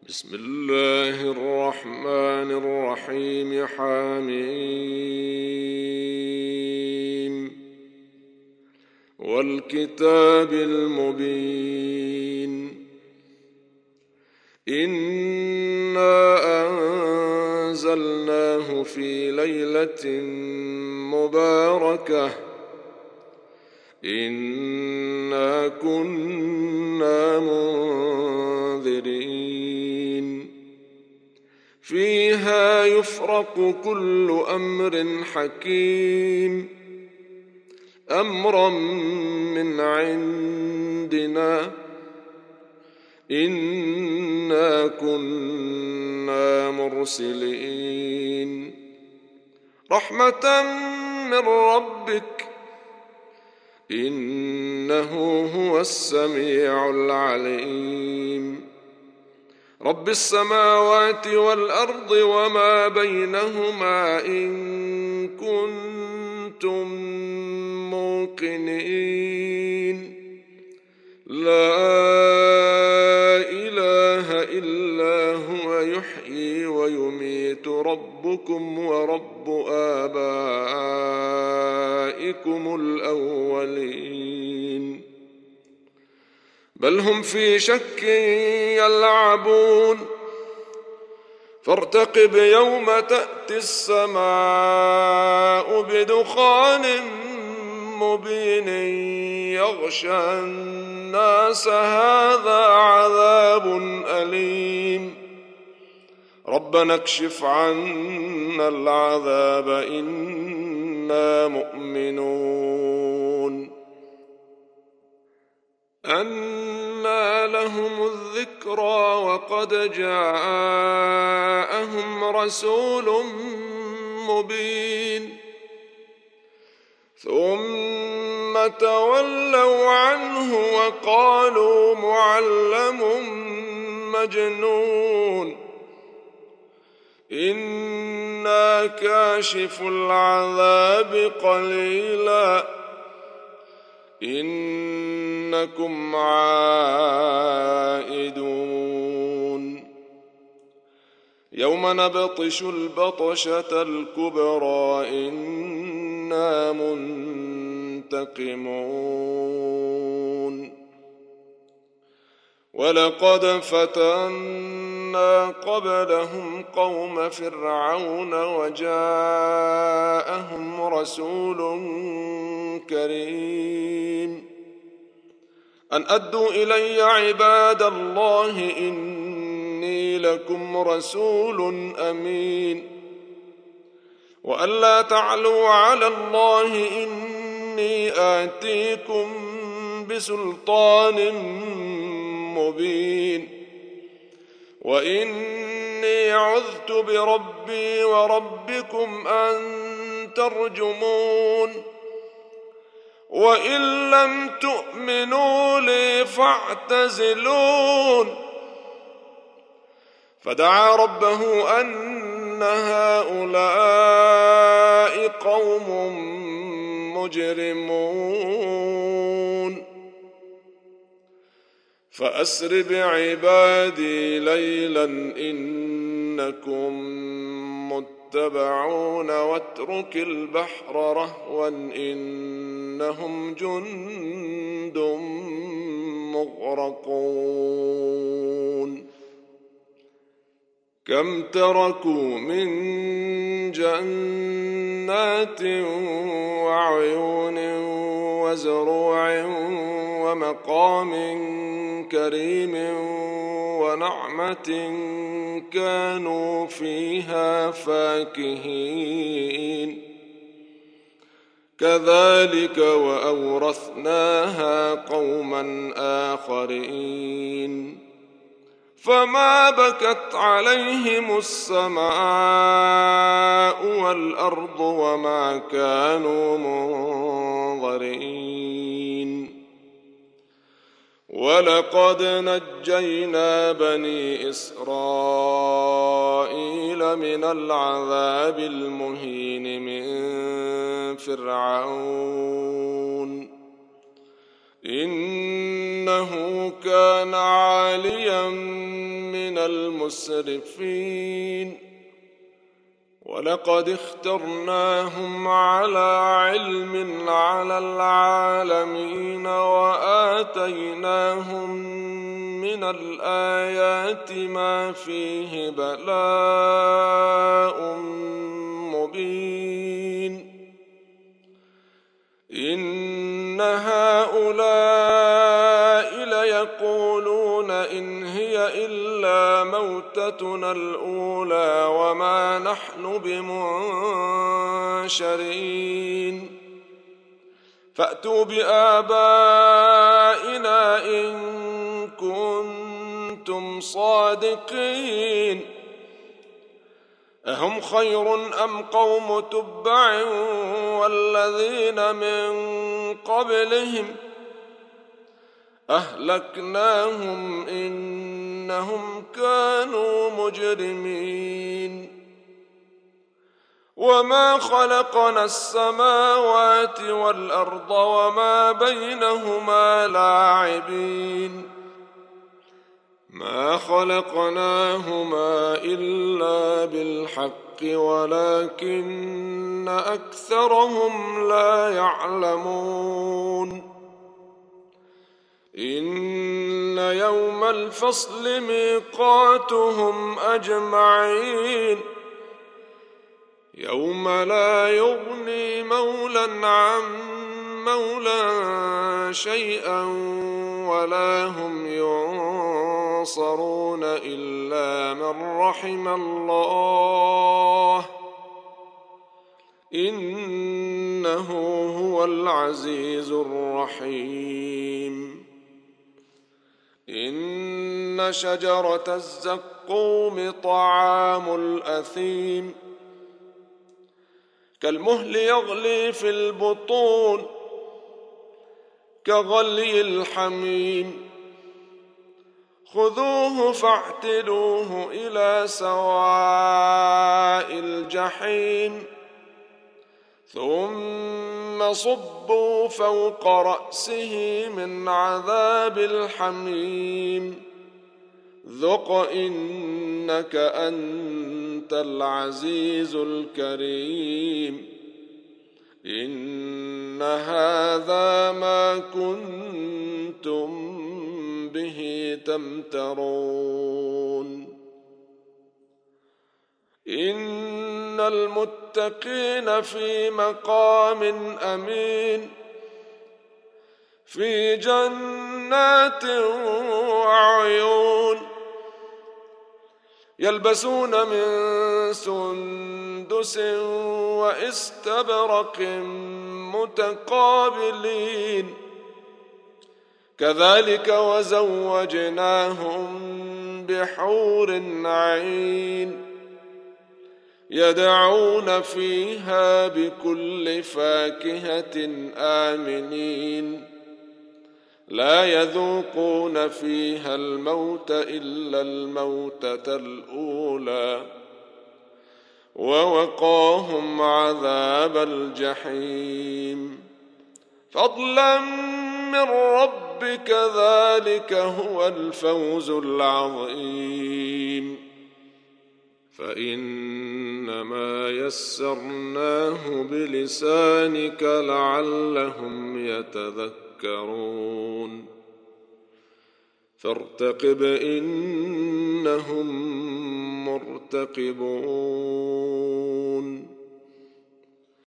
بسم الله الرحمن الرحيم. حميم والكتاب المبين. إنا أنزلناه في ليلة مباركة إنا كنا منذرين فيها يفرق كل أمر حكيم أمرا من عندنا إنا كنا مرسلين رحمة من ربك إنه هو السميع العليم رب السماوات والأرض وما بينهما إن كنتم موقنين لا إله إلا هو يحيي ويميت ربكم ورب آبائكم الأولين بل هم في شك يلعبون فارتقب يوم تأتي السماء بدخان مبين يغشى الناس هذا عذاب أليم ربنا اكشف عنا العذاب إنا مؤمنون أنى لهم الذكرى وقد جاءهم رسول مبين ثم تولوا عنه وقالوا معلم مجنون إنا كاشف العذاب قليلا إنكم عائدون يوم نبطش البطشة الكبرى إنا منتقمون ولقد فتنا قبلهم قوم فرعون وجاءهم رسول كريم أن أدوا إلي عباد الله إني لكم رسول أمين وأن لا تعلوا على الله إني آتيكم بسلطان مبين وإني عذت بربي وربكم أن ترجمون وإن لم تؤمنوا لي فاعتزلون فدعا ربه أن هؤلاء قوم مجرمون فأسر بعبادي ليلا إنكم متبعون واترك البحر رهوا إنهم جند مغرقون كم تركوا من جنات وعيون وزروع ومقام كريم ونعمة كانوا فيها فاكهين كذلك وأورثناها قوما آخرين فما بكت عليهم السماء والأرض وما كانوا منظرين ولقد نجينا بني إسرائيل من العذاب المهين من فرعون إنه كان عاليا من المسرفين ولقد اخترناهم على علم على العالمين وآتيناهم من الآيات ما فيه بلاء مبين إن هؤلاء ليقولون إن هي إلا موتتنا الأولى وما نحن بمنشرين فأتوا بآبائنا إن كنتم صادقين أهم خير أم قوم تبع والذين من قبلهم أهلكناهم إنهم كانوا مجرمين وما خلقنا السماوات والأرض وما بينهما لاعبين ما خلقناهما إلا بالحق ولكن أكثرهم لا يعلمون إن يوم الفصل ميقاتهم أجمعين يوم لا يغني مولى عن مولى شيئا ولا هم ينصرون إلا من رحم الله إنه هو العزيز الرحيم إن شجرة الزقوم طعام الأثيم كالمهل يغلي في البطون كغلي الحميم خذوه فاعتلوه إلى سواء الجحيم ثم صبوا فوق رأسه من عذاب الحميم ذق إنك أنت العزيز الكريم إن هذا ما كنتم به تمترون إن المتقين في مقام أمين في جنات وعيون يلبسون من سندس واستبرق متقابلين كذلك وزوجناهم بحور عين يدعون فيها بكل فاكهة آمنين لا يذوقون فيها الموت إلا الموتة الأولى ووقاهم عذاب الجحيم فضلا من ربك ذلك هو الفوز العظيم فإنما يسرناه بلسانك لعلهم يتذكرون فارتقب إنهم مرتقبون